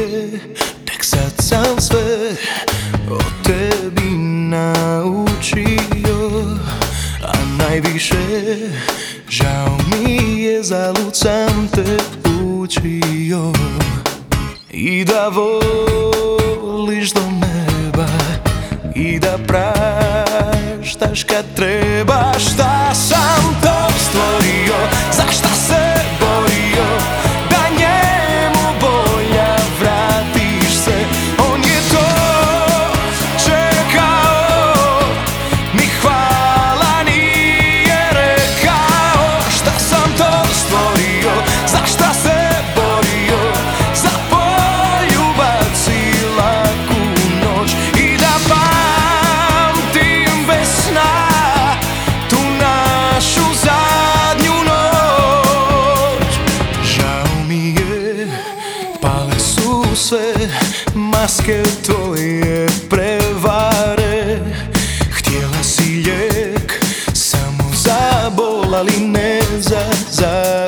tek sad sam sve o tebi naučio. A najviše žao mi je, zalud sam te učio. I da voliš do neba i da praštaš kad treba. Šta sam to stvorio, za šta se borio, da njemu bolja vratiš se. On je to čekao, ni hvala nije rekao. Šta sam to stvorio, za šta se borio, za poljubac i laku noć. I da pamtim bez sna tu našu zadnju noć. Žao mi je, pale su sve maske tvoje prevare. Htjela si lijek samo za bol, ali ne za